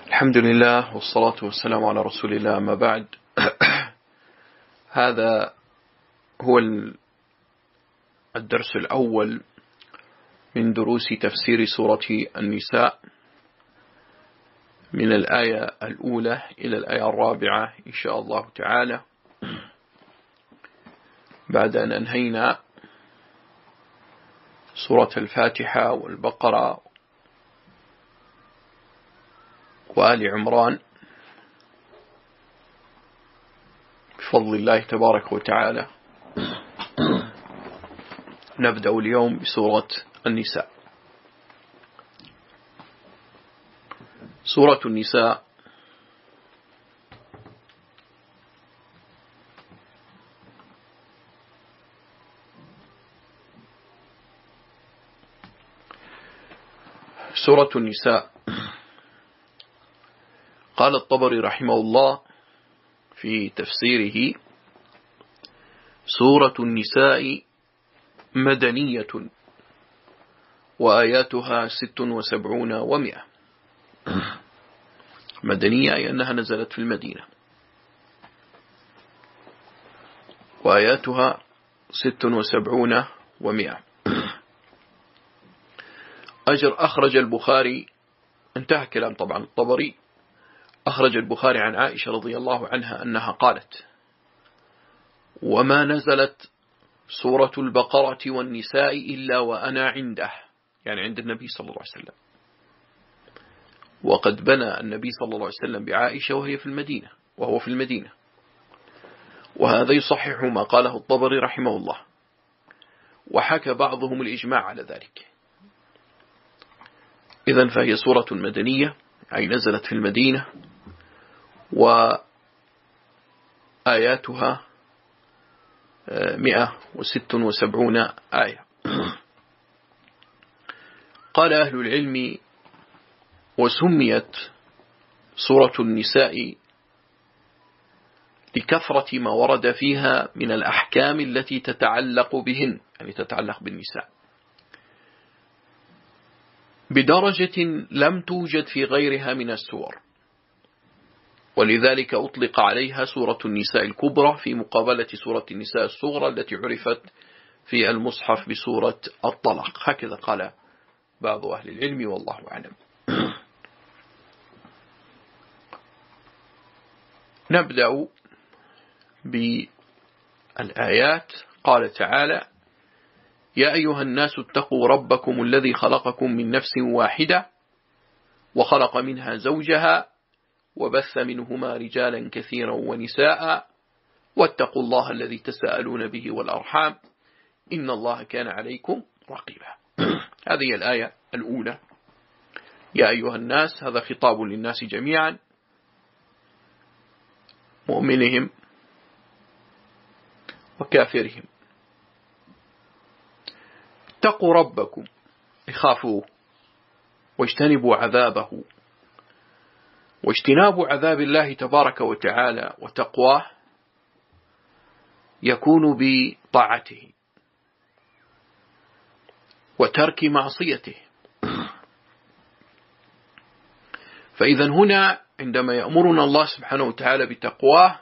الحمد لله والصلاة والسلام على رسول الله. ما بعد. هذا هو الدرس الأول من دروس تفسير سورة النساء من الآية الأولى إلى الآية الرابعة إن شاء الله تعالى، بعد أن أنهينا سورة الفاتحة والبقرة وآل عمران بفضل الله تبارك وتعالى. نبدأ اليوم بسورة النساء. سورة النساء قال الطبري رحمه الله في تفسيره: سورة النساء مدنية وآياتها 76 و100. مدنية أي أنها نزلت في المدينة، وآياتها 76 و100. أخرج البخاري، انتهى كلام طبعا الطبري، أخرج البخاري عن عائشة رضي الله عنها أنها قالت: وما نزلت سورة البقرة والنساء إلا وأنا عنده، يعني عند النبي صلى الله عليه وسلم، وقد بنى النبي صلى الله عليه وسلم بعائشة وهو في المدينة. وهذا يصحح ما قاله الطبري رحمه الله، وحكى بعضهم الإجماع على ذلك. إذن فهي سورة مدنية أي نزلت في المدينة، وآياتها 176 آية. قال أهل العلم: وسميت سورة النساء لكثرة ما ورد فيها من الأحكام التي تتعلق بهن، يعني تتعلق بالنساء، بدرجة لم توجد في غيرها من السور، ولذلك أطلق عليها سورة النساء الكبرى في مقابلة سورة النساء الصغرى التي عرفت في المصحف بسورة الطلاق. هكذا قال بعض أهل العلم والله أعلم. نبدأ بالآيات. قال تعالى: يا أيها الناس اتقوا ربكم الذي خلقكم من نفس واحدة وخلق منها زوجها وبث منهما رجالا كثيرا ونساء واتقوا الله الذي تساءلون به والأرحام إن الله كان عليكم رقيبا. هذه الآية الأولى. يا أيها الناس، هذا خطاب للناس جميعا، مؤمنهم وكافرهم. اتقوا ربكم، اخافوه واجتنبوا عذابه. واجتناب عذاب الله تبارك وتعالى وتقواه يكون بطاعته وترك معصيته. فإذا هنا عندما يأمرنا الله سبحانه وتعالى بتقواه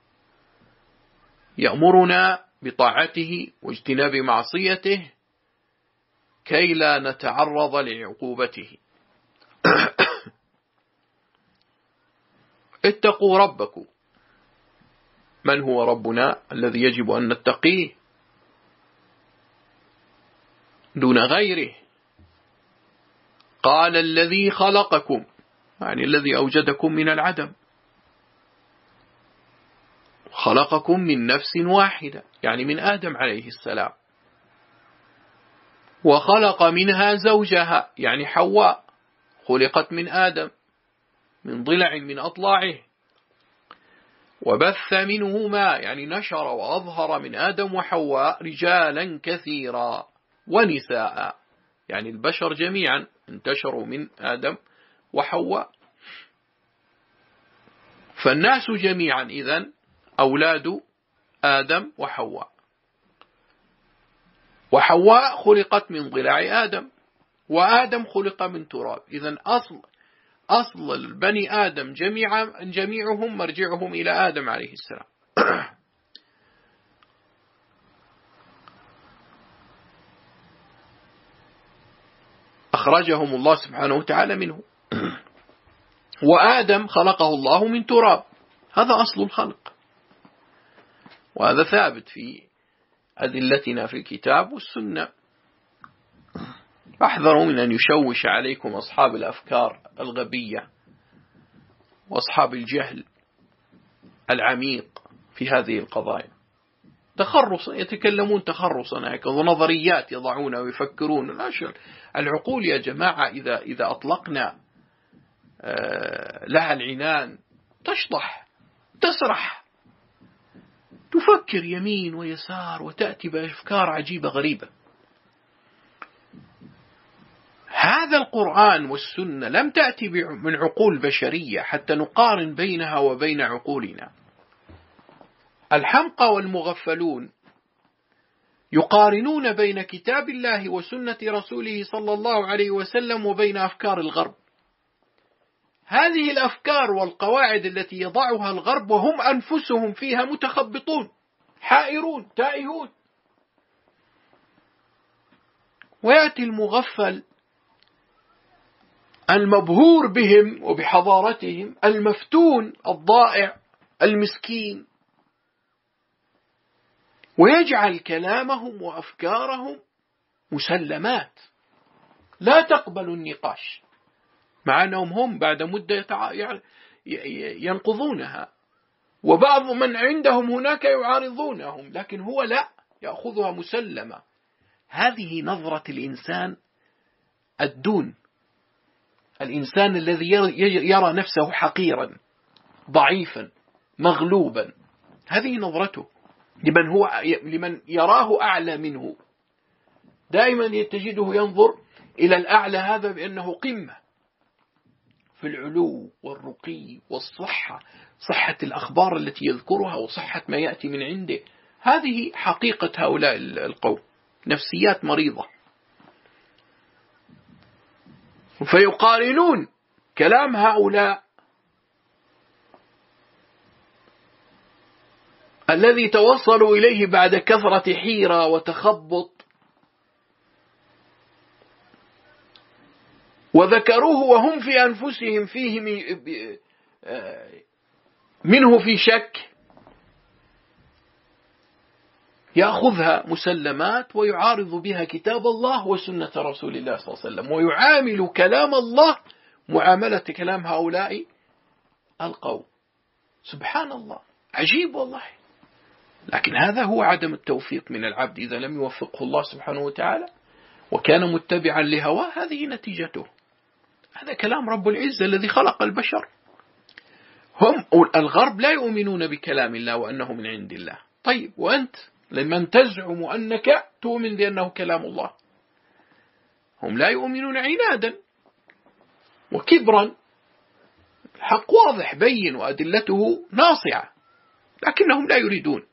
يأمرنا بطاعته واجتناب معصيته كي لا نتعرض لعقوبته. اتقوا ربكم. من هو ربنا الذي يجب أن نتقيه دون غيره؟ قال: الذي خلقكم، يعني الذي أوجدكم من العدم، خلقكم من نفس واحدة، يعني من آدم عليه السلام، وخلق منها زوجها، يعني حواء، خلقت من آدم من ضلع من أضلاعه، وبث منهما، يعني نشر وأظهر من آدم وحواء رجالا كثيرا ونساء، يعني البشر جميعا انتشروا من آدم وحواء. فالناس جميعا إذن أولاد آدم وحواء، وحواء خلقت من ضلع آدم، وآدم خلق من تراب. إذن أصل أصل البني آدم جميعهم مرجعهم إلى آدم عليه السلام. أخرجهم الله سبحانه وتعالى منه. وآدم خلقه الله من تراب، هذا أصل الخلق، وهذا ثابت في أدلتنا في الكتاب والسنة. احذروا من أن يشوش عليكم أصحاب الأفكار الغبية وأصحاب الجهل العميق في هذه القضايا. تخرص يتكلمون تخرصا هيك، ونظريات يضعون ويفكرون. العقول يا جماعة إذا أطلقنا لها العنان تشطح، تسرح، تفكر يمين ويسار وتأتي بأفكار عجيبة غريبة. هذا القرآن والسنة لم تأتي من عقول بشرية حتى نقارن بينها وبين عقولنا. الحمقى والمغفلون يقارنون بين كتاب الله وسنة رسوله صلى الله عليه وسلم وبين أفكار الغرب. هذه الأفكار والقواعد التي يضعها الغرب وهم أنفسهم فيها متخبطون حائرون تائهون. ويأتي المغفل المبهور بهم وبحضارتهم، المفتون الضائع المسكين، ويجعل كلامهم وأفكارهم مسلمات لا تقبل النقاش، مع أنهم هم بعد مدة ينقضونها، وبعض من عندهم هناك يعارضونهم، لكن هو لا يأخذها مسلمة. هذه نظرة الإنسان الدون، الإنسان الذي يرى نفسه حقيرا ضعيفا مغلوبا. هذه نظرته لمن يراه أعلى منه. دائما تجده ينظر إلى الأعلى هذا بأنه قمة في العلو والرقي والصحة، صحة الأخبار التي يذكرها وصحة ما يأتي من عنده. هذه حقيقة هؤلاء القوم، نفسيات مريضة. فيقارنون كلام هؤلاء الذي توصلوا إليه بعد كثرة حيرة وتخبط، وذكروه وهم في أنفسهم فيه منه في شك، يأخذها مسلمات ويعارض بها كتاب الله وسنة رسول الله صلى الله عليه وسلم، ويعامل كلام الله معاملة كلام هؤلاء القوم. سبحان الله، عجيب والله. لكن هذا هو عدم التوفيق من العبد إذا لم يوفقه الله سبحانه وتعالى وكان متبعا لهواه. هذه نتيجته. هذا كلام رب العزة الذي خلق البشر. هم الغرب لا يؤمنون بكلام الله وأنه من عند الله. طيب وأنت لمن تزعم أنك تؤمن بأنه كلام الله؟ هم لا يؤمنون عنادا وكبرا. الحق واضح بين وأدلته ناصعة، لكنهم لا يريدون.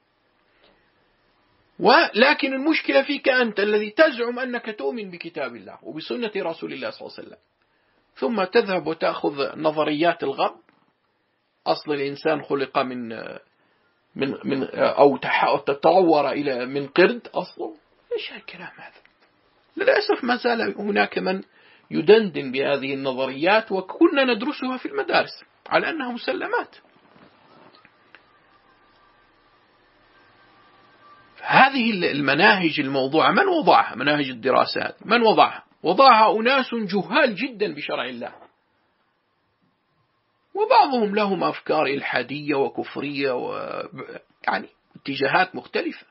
ولكن المشكلة فيك أنت الذي تزعم أنك تؤمن بكتاب الله وبسنة رسول الله صلى الله عليه وسلم، ثم تذهب وتأخذ نظريات الغرب. أصل الإنسان خلق من أو تطور إلى من قرد أصله. إيش هالكلام هذا؟ للأسف ما زال هناك من يدندن بهذه النظريات، وكنا ندرسها في المدارس على أنها مسلمات. هذه المناهج الموضوعة من وضعها؟ مناهج الدراسات من وضعها؟ وضعها أناس جهال جدا بشرع الله، وبعضهم لهم أفكار إلحادية وكفرية يعني اتجاهات مختلفة.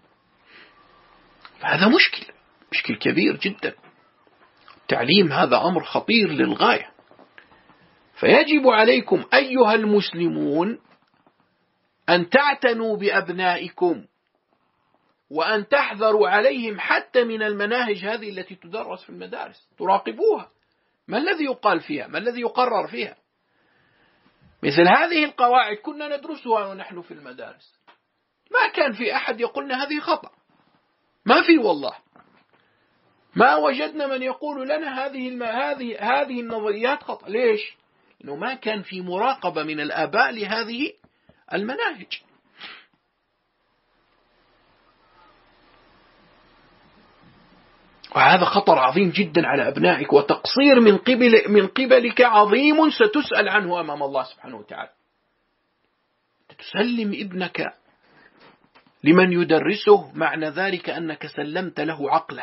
فهذا مشكل كبير جدا. التعليم هذا أمر خطير للغاية. فيجب عليكم أيها المسلمون أن تعتنوا بأبنائكم وأن تحذروا عليهم حتى من المناهج هذه التي تدرس في المدارس. تراقبوها، ما الذي يقال فيها، ما الذي يقرر فيها. مثل هذه القواعد كنا ندرسها ونحن في المدارس، ما كان في أحد يقولنا هذه خطأ، ما في والله. ما وجدنا من يقول لنا هذه النظريات خطأ. ليش؟ إنه ما كان في مراقبة من الآباء لهذه المناهج. وهذا خطر عظيم جدا على أبنائك، وتقصير من قبلك عظيم ستسأل عنه أمام الله سبحانه وتعالى. تسلم ابنك لمن يدرسه، معنى ذلك أنك سلمت له عقله.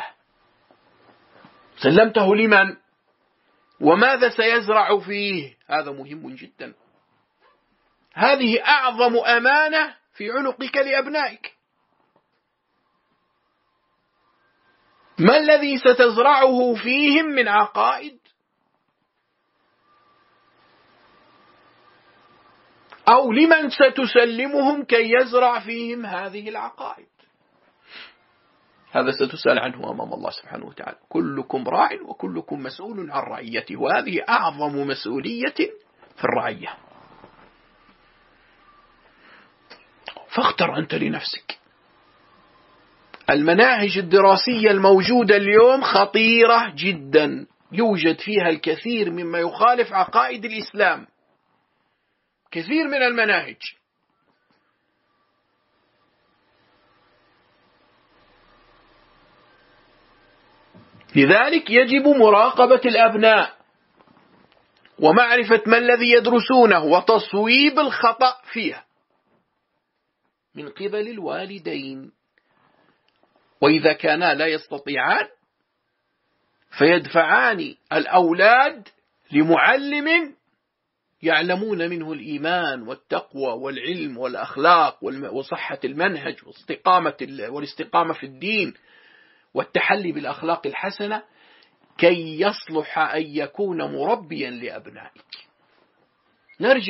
سلمته لمن؟ وماذا سيزرع فيه؟ هذا مهم جدا. هذه أعظم أمانة في عنقك لأبنائك. ما الذي ستزرعه فيهم من عقائد؟ أو لمن ستسلمهم كي يزرع فيهم هذه العقائد؟ هذا ستسأل عنه أمام الله سبحانه وتعالى. كلكم راع وكلكم مسؤول عن رعيته، وهذه أعظم مسؤولية في الرعية. فاختر أنت لنفسك. المناهج الدراسية الموجودة اليوم خطيرة جدا، يوجد فيها الكثير مما يخالف عقائد الإسلام، كثير من المناهج. لذلك يجب مراقبة الأبناء ومعرفة ما الذي يدرسونه وتصويب الخطأ فيها من قبل الوالدين. وإذا كانا لا يستطيعان فيدفعان الأولاد لمعلم يعلمون منه الإيمان والتقوى والعلم والأخلاق وصحة المنهج والاستقامة في الدين والتحلي بالأخلاق الحسنة، كي يصلح أن يكون مربيا لأبنائك. نرجع.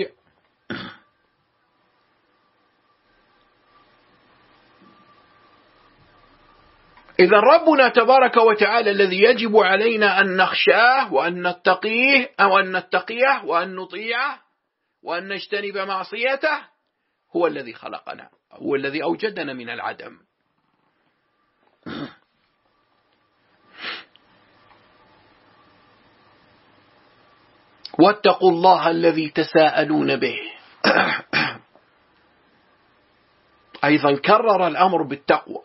إذا ربنا تبارك وتعالى الذي يجب علينا أن نخشاه وأن نتقيه أو أن نتقيه وأن نطيعه وأن نجتنب معصيته هو الذي خلقنا، هو الذي أوجدنا من العدم. واتقوا الله الذي تساءلون به. أيضا كرر الأمر بالتقوى،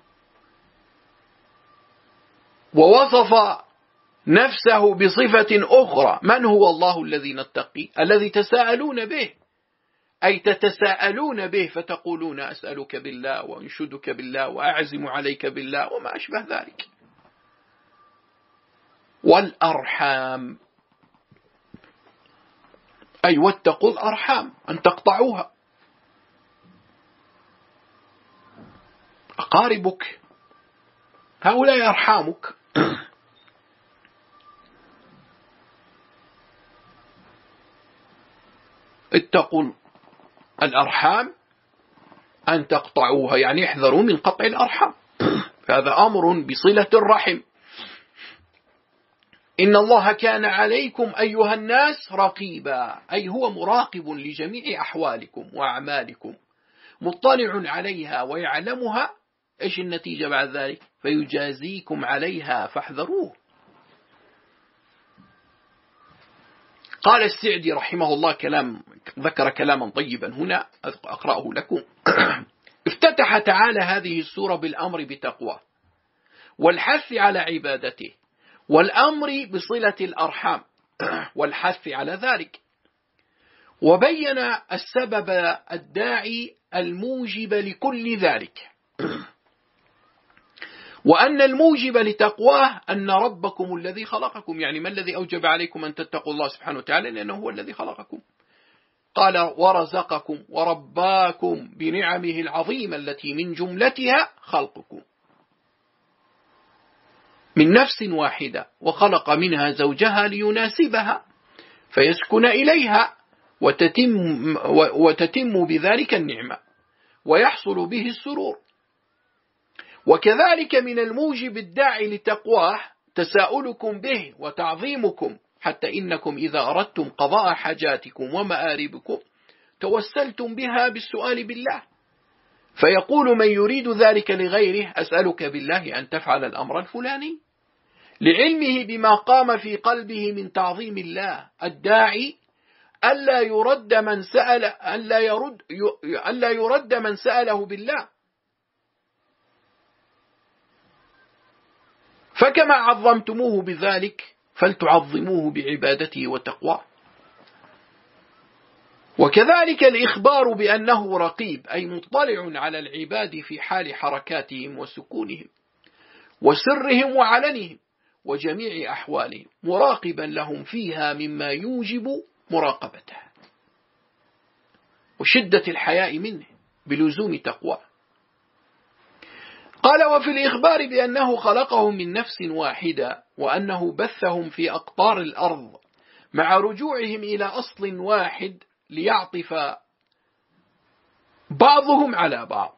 ووصف نفسه بصفة أخرى. من هو الله الذي نتقي؟ الذي تساءلون به، أي تتساءلون به فتقولون أسألك بالله وأنشدك بالله وأعزم عليك بالله وما أشبه ذلك. والأرحام، أي واتقوا الأرحام أن تقطعوها. أقاربك هؤلاء أرحامك. اتقوا الأرحام أن تقطعوها، يعني احذروا من قطع الأرحام، هذا أمر بصلة الرحم. إن الله كان عليكم أيها الناس رقيبا، أي هو مراقب لجميع أحوالكم وأعمالكم، مطلع عليها ويعلمها. إيش النتيجة بعد ذلك؟ فيجازيكم عليها فاحذروه. قال السعدي رحمه الله ذكر كلاما طيبا هنا أقرأه لكم. افتتح تعالى هذه السورة بالأمر بتقوى والحث على عبادته والأمر بصلة الأرحام والحث على ذلك، وبين السبب الداعي الموجب لكل ذلك، وأن الموجب لتقواه أن ربكم الذي خلقكم. يعني ما الذي أوجب عليكم أن تتقوا الله سبحانه وتعالى؟ لأنه هو الذي خلقكم. قال ورزقكم ورباكم بنعمه العظيمة التي من جملتها خلقكم من نفس واحدة، وخلق منها زوجها ليناسبها فيسكن إليها وتتم بذلك النعمة ويحصل به السرور. وكذلك من الموجب الداعي لتقواه تساؤلكم به وتعظيمكم، حتى إنكم إذا أردتم قضاء حاجاتكم ومآربكم توسلتم بها بالسؤال بالله، فيقول من يريد ذلك لغيره أسألك بالله أن تفعل الأمر الفلاني، لعلمه بما قام في قلبه من تعظيم الله الداعي ألا يرد من سأله بالله. فكما عظمتموه بذلك فلتعظموه بعبادته وتقواه. وكذلك الإخبار بأنه رقيب، أي مطلع على العباد في حال حركاتهم وسكونهم وسرهم وعلنهم وجميع أحوالهم، مراقبا لهم فيها مما يوجب مراقبته وشدة الحياء منه بلزوم تقواه. قال: وفي الإخبار بأنه خلقهم من نفس واحدة وأنه بثهم في أقطار الأرض مع رجوعهم إلى أصل واحد ليعطف بعضهم على بعض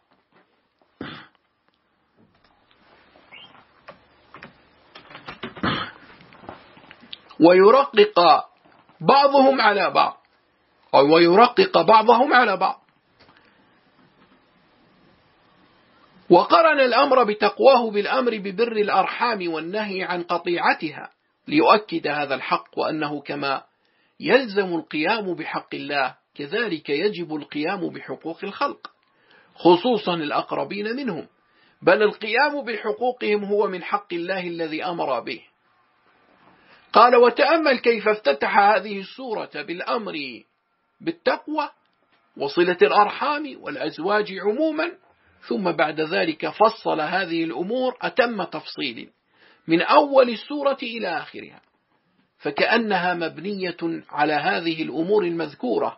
ويرقق بعضهم على بعض، أو ويرقق بعضهم على بعض. وقرن الأمر بتقواه بالأمر ببر الأرحام والنهي عن قطيعتها ليؤكد هذا الحق، وأنه كما يلزم القيام بحق الله كذلك يجب القيام بحقوق الخلق، خصوصا الأقربين منهم، بل القيام بحقوقهم هو من حق الله الذي أمر به. قال: وتأمل كيف افتتح هذه السورة بالأمر بالتقوى وصلة الأرحام والأزواج عموما، ثم بعد ذلك فصل هذه الأمور أتم تفصيل من أول السورة إلى آخرها، فكأنها مبنية على هذه الأمور المذكورة،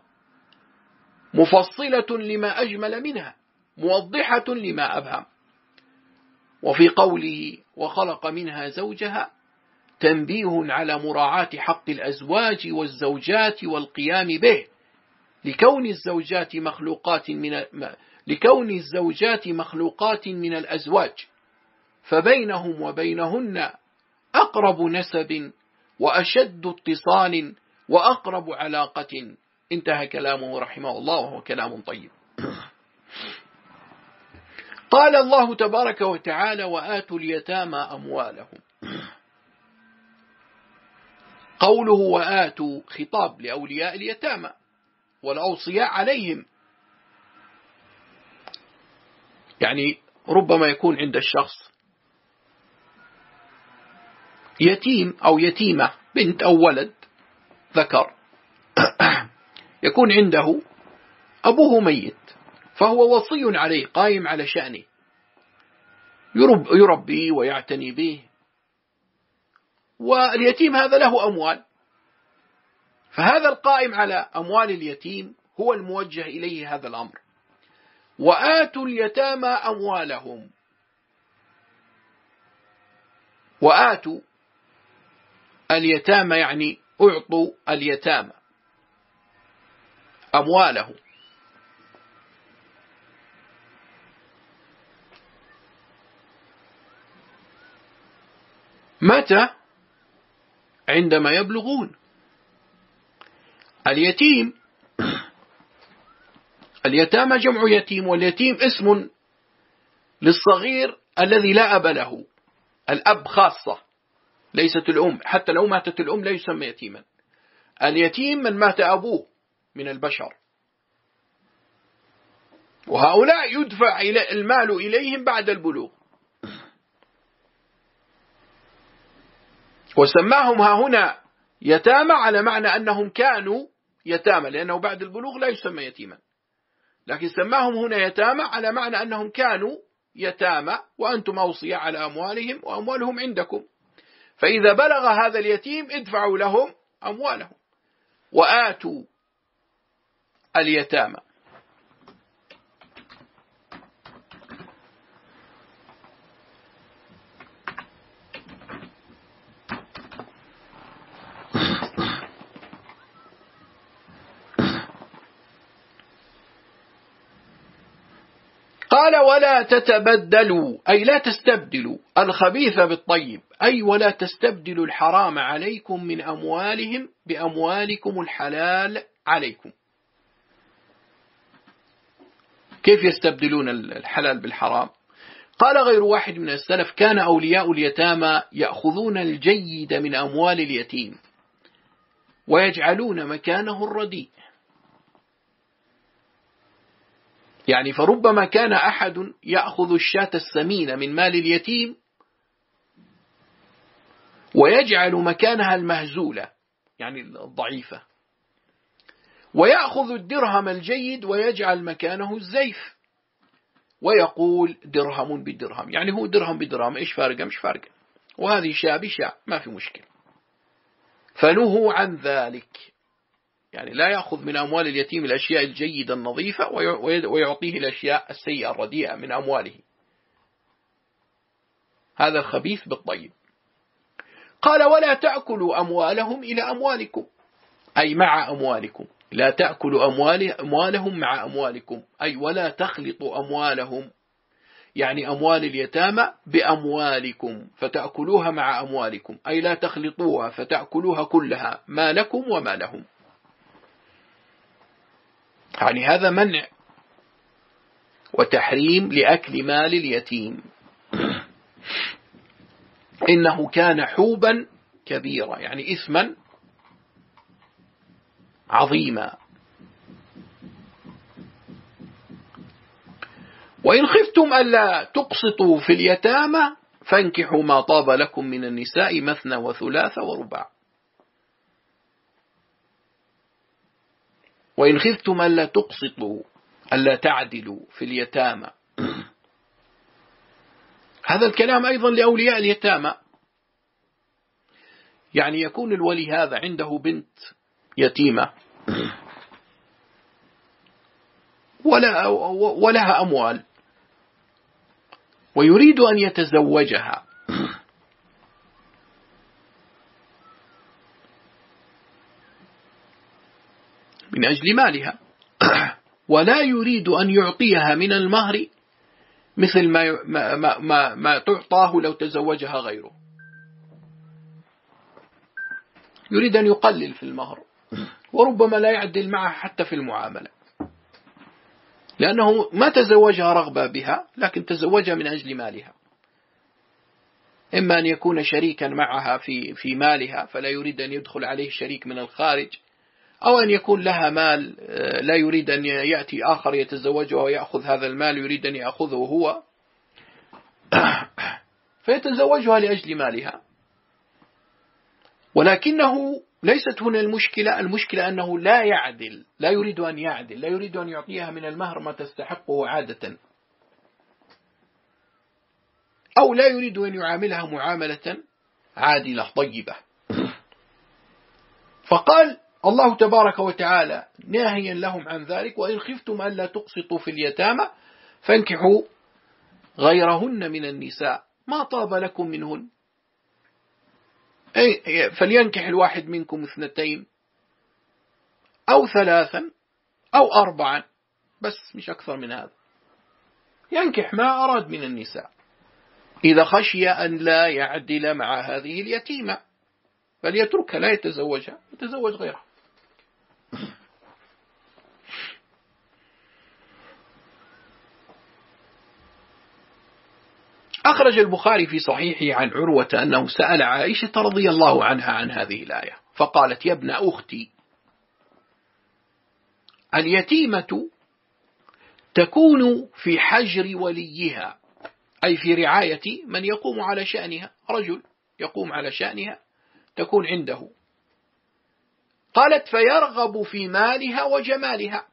مفصلة لما أجمل منها، موضحة لما أبهم. وفي قوله: وخلق منها زوجها، تنبيه على مراعاة حق الأزواج والزوجات والقيام به، لكون الزوجات مخلوقات من الأزواج، فبينهم وبينهن أقرب نسب وأشد اتصال وأقرب علاقة. انتهى كلامه رحمه الله، وهو كلام طيب. قال الله تبارك وتعالى: وآتوا اليتامى أموالهم. قوله وآتوا خطاب لأولياء اليتامى والأوصياء عليهم، يعني ربما يكون عند الشخص يتيم أو يتيمة، بنت أو ولد ذكر، يكون عنده أبوه ميت، فهو وصي عليه قائم على شأنه، يربي ويعتني به، واليتيم هذا له أموال، فهذا القائم على أموال اليتيم هو الموجه إليه هذا الأمر. وآتوا اليتامى أموالهم. وآتوا اليتامى يعني أعطوا اليتامى أموالهم. متى؟ عندما يبلغون. اليتامى جمع يتيم، واليتيم اسم للصغير الذي لا أب له، الأب خاصة ليست الأم، حتى لو ماتت الأم لا يسمى يتيما. اليتيم من مات أبوه من البشر، وهؤلاء يدفع المال إليهم بعد البلوغ. وسماهم هنا يتامى على معنى أنهم كانوا يتامى، لأنه بعد البلوغ لا يسمى يتيما، لكن سماهم هنا يتامى على معنى أنهم كانوا يتامى، وأنتم أوصياء على أموالهم وأموالهم عندكم، فإذا بلغ هذا اليتيم ادفعوا لهم أموالهم. وآتوا اليتامى. قال: ولا تتبدلوا، أي لا تستبدلوا الخبيث بالطيب، أي ولا تستبدلوا الحرام عليكم من أموالهم بأموالكم الحلال عليكم. كيف يستبدلون الحلال بالحرام؟ قال غير واحد من السلف: كان أولياء اليتامى يأخذون الجيد من أموال اليتيم ويجعلون مكانه الرديء. يعني فربما كان أحد يأخذ الشاة السمينة من مال اليتيم ويجعل مكانها المهزولة يعني الضعيفة، ويأخذ الدرهم الجيد ويجعل مكانه الزيف، ويقول درهم بدرهم، يعني هو درهم بدرهم، إيش فارقة؟ مش فارقة، وهذه شاة بشاة، ما في مشكلة. فنهوا عن ذلك، يعني لا يأخذ من أموال اليتيم الأشياء الجيدة النظيفة ويعطيه الأشياء السيئة الرديئة من أمواله، هذا الخبيث بالطيب. قال ولا تأكلوا أموالهم إلى أموالكم، أي مع أموالكم، لا تأكلوا أموالهم مع أموالكم، أي ولا تخلطوا أموالهم، يعني أموال اليتامى بأموالكم فتأكلوها مع أموالكم، أي لا تخلطوها فتأكلوها كلها، ما لكم وما لهم. يعني هذا منع وتحريم لأكل مال اليتيم، إنه كان حوبا كبيرا، يعني إثما عظيما. وإن خفتم ألا تقسطوا في اليتامى فانكحوا ما طاب لكم من النساء مثنى وثلاث ورباع. وإن خفتم ألا تقسطوا، ألا تعدلوا في اليتامى، هذا الكلام أيضا لأولياء اليتامى، يعني يكون الولي هذا عنده بنت يتيمة ولها أموال ويريد أن يتزوجها، من أجل مالها، ولا يريد أن يعطيها من المهر مثل ما تعطاه لو تزوجها غيره، يريد أن يقلل في المهر، وربما لا يعدل معها حتى في المعاملة، لأنه ما تزوجها رغبة بها، لكن تزوجها من أجل مالها، إما أن يكون شريكا معها في مالها فلا يريد أن يدخل عليه شريك من الخارج، أو أن يكون لها مال لا يريد أن يأتي آخر يتزوجها ويأخذ هذا المال، يريد أن يأخذه هو فيتزوجها لأجل مالها. ولكنه ليست هنا المشكلة أنه لا يعدل، لا يريد أن يعدل، لا يريد أن يعطيها من المهر ما تستحقه عادة، أو لا يريد أن يعاملها معاملة عادلة طيبة. فقال الله تبارك وتعالى ناهيا لهم عن ذلك: وإن خفتم ألا تقسطوا في اليتامى فانكحوا غيرهن من النساء ما طاب لكم منهن، فلينكح الواحد منكم 2 أو 3 أو 4، بس مش أكثر من هذا، ينكح ما أراد من النساء، إذا خشي أن لا يعدل مع هذه اليتيمة فليتركها، لا يتزوجها، يتزوج غيرها. أخرج البخاري في صحيحه عن عروة أنه سأل عائشة رضي الله عنها عن هذه الآية، فقالت: يا ابن أختي، اليتيمة تكون في حجر وليها، أي في رعاية من يقوم على شأنها، رجل يقوم على شأنها تكون عنده. قالت: فيرغب في مالها وجمالها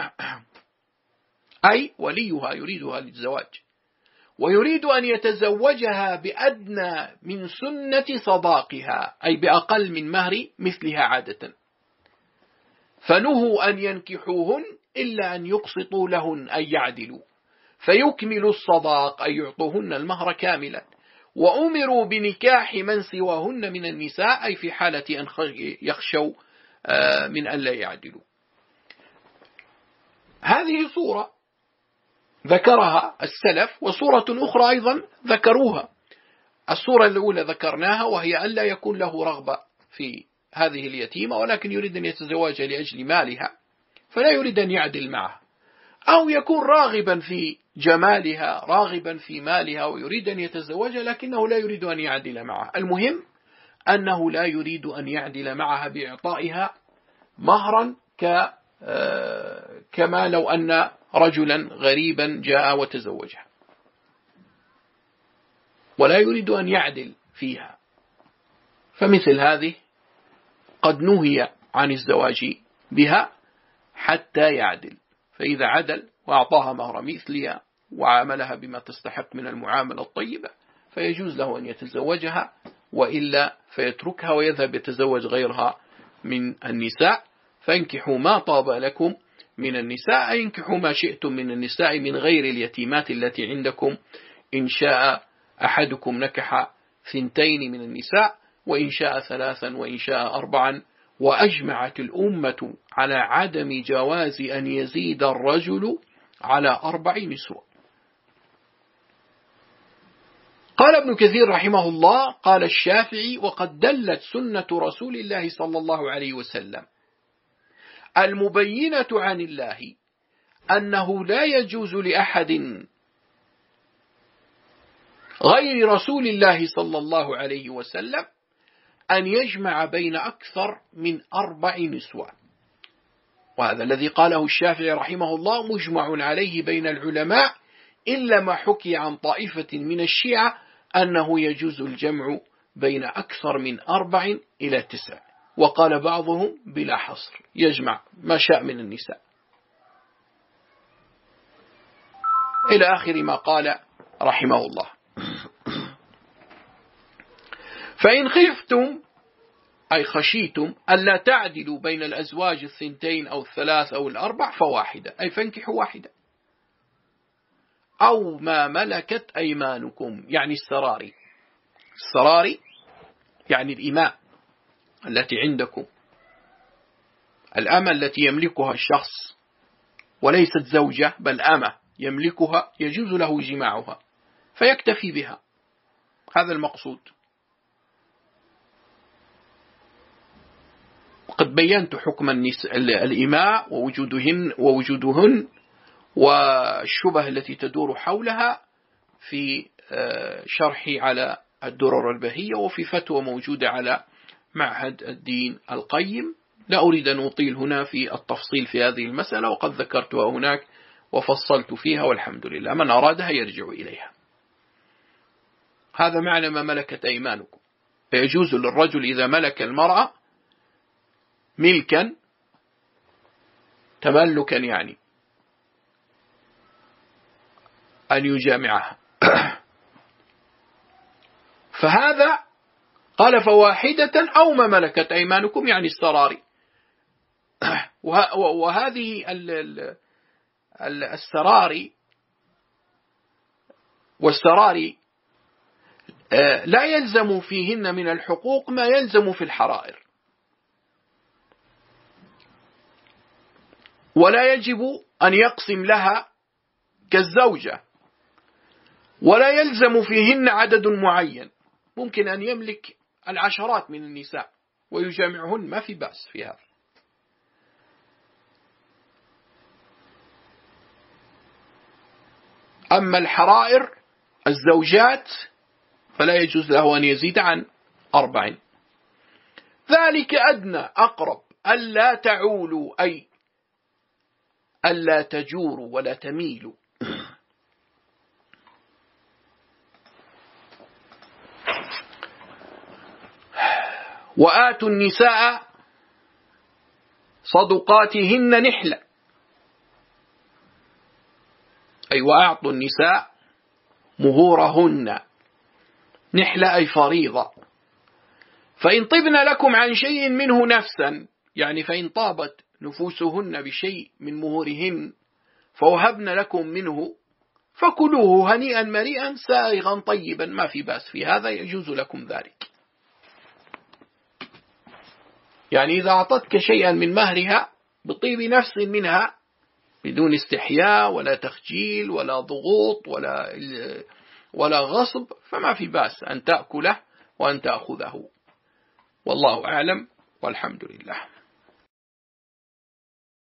أي وليها يريدها للزواج، ويريد أن يتزوجها بأدنى من سنة صداقها، أي بأقل من مهر مثلها عادة، فنهوا أن ينكحوهن إلا أن يقسطوا لهن، أي يعدلوا، فيكملوا الصداق، أي يعطوهن المهر كاملا، وأمروا بنكاح من سواهن من النساء، أي في حالة أن يخشوا من أن لا يعدلوا. هذه صورة ذكرها السلف، وصورة أخرى أيضا ذكروها. الصورة الأولى ذكرناها، وهي أن لا يكون له رغبة في هذه اليتيمة، ولكن يريد أن يتزوج لأجل مالها فلا يريد أن يعدل معها، أو يكون راغبا في جمالها، راغبا في مالها، ويريد أن يتزوجها لكنه لا يريد أن يعدل معها. المهم أنه لا يريد أن يعدل معها بإعطائها مهرا كما لو أن رجلا غريبا جاء وتزوجها، ولا يريد أن يعدل فيها. فمثل هذه قد نهي عن الزواج بها حتى يعدل، فإذا عدل وأعطاها مهر مثلها وعاملها بما تستحق من المعاملة الطيبة فيجوز له أن يتزوجها، وإلا فيتركها ويذهب يتزوج غيرها من النساء. فانكحوا ما طاب لكم من النساء، انكحوا ما شئتم من النساء من غير اليتيمات التي عندكم، إن شاء أحدكم نكح 2 من النساء، وإن شاء 3 وإن شاء 4. وأجمعت الأمة على عدم جواز أن يزيد الرجل على 4 نسوة. قال ابن كثير رحمه الله: قال الشافعي: وقد دلت سنة رسول الله صلى الله عليه وسلم المبينة عن الله أنه لا يجوز لأحد غير رسول الله صلى الله عليه وسلم أن يجمع بين أكثر من 4 نسوة. وهذا الذي قاله الشافعي رحمه الله مجمع عليه بين العلماء، إلا ما حكي عن طائفة من الشيعة أنه يجوز الجمع بين أكثر من 4 إلى 9، وقال بعضهم بلا حصر يجمع ما شاء من النساء، إلى آخر ما قال رحمه الله. فإن خفتم أي خشيتم ألا تعدلوا بين الأزواج 2 أو 3 أو 4 فواحدة، أي فانكحوا واحدة، أو ما ملكت أيمانكم، يعني السراري. السراري يعني الإماء التي عندكم، الأمة التي يملكها الشخص وليست زوجة بل أمة يملكها، يجوز له جماعها فيكتفي بها، هذا المقصود. وقد بينت حكم الإماء ووجودهن والشبه التي تدور حولها في شرحي على الدرر البهية، وفي فتوى موجودة على معهد الدين القيم. لا أريد أن أطيل هنا في التفصيل في هذه المسألة، وقد ذكرتها هناك وفصلت فيها، والحمد لله، من أرادها يرجع إليها. هذا معنى ما ملكت أيمانكم. فيجوز للرجل إذا ملك المرأة ملكا تملكا يعني أن يجامعها. فهذا قال فواحدة أو ما ملكت أيمانكم يعني السراري. وهذه السراري والسراري لا يلزم فيهن من الحقوق ما يلزم في الحرائر، ولا يجب أن يقسم لها كالزوجة، ولا يلزم فيهن عدد معين، ممكن أن يملك العشرات من النساء ويجامعهن، ما في بأس في هذا. أما الحرائر الزوجات فلا يجوز له أن يزيد عن 4. ذلك أدنى أقرب ألا تعولوا، أي ألا تجوروا ولا تميلوا. وآتوا النساء صدقاتهن نحلة، أي وأعطوا النساء مهورهن نحلة أي فريضة. فإن طبن لكم عن شيء منه نفسا، يعني فإن طابت نفوسهن بشيء من مهورهن فوهبن لكم منه فكلوه هنيئا مريئا سائغا طيبا، ما في بأس في هذا، يجوز لكم ذلك. يعني إذا أعطتك شيئا من مهرها بطيب نفس منها بدون استحياء ولا تخجيل ولا ضغوط ولا غصب، فما في بأس أن تأكله وأن تأخذه. والله أعلم والحمد لله.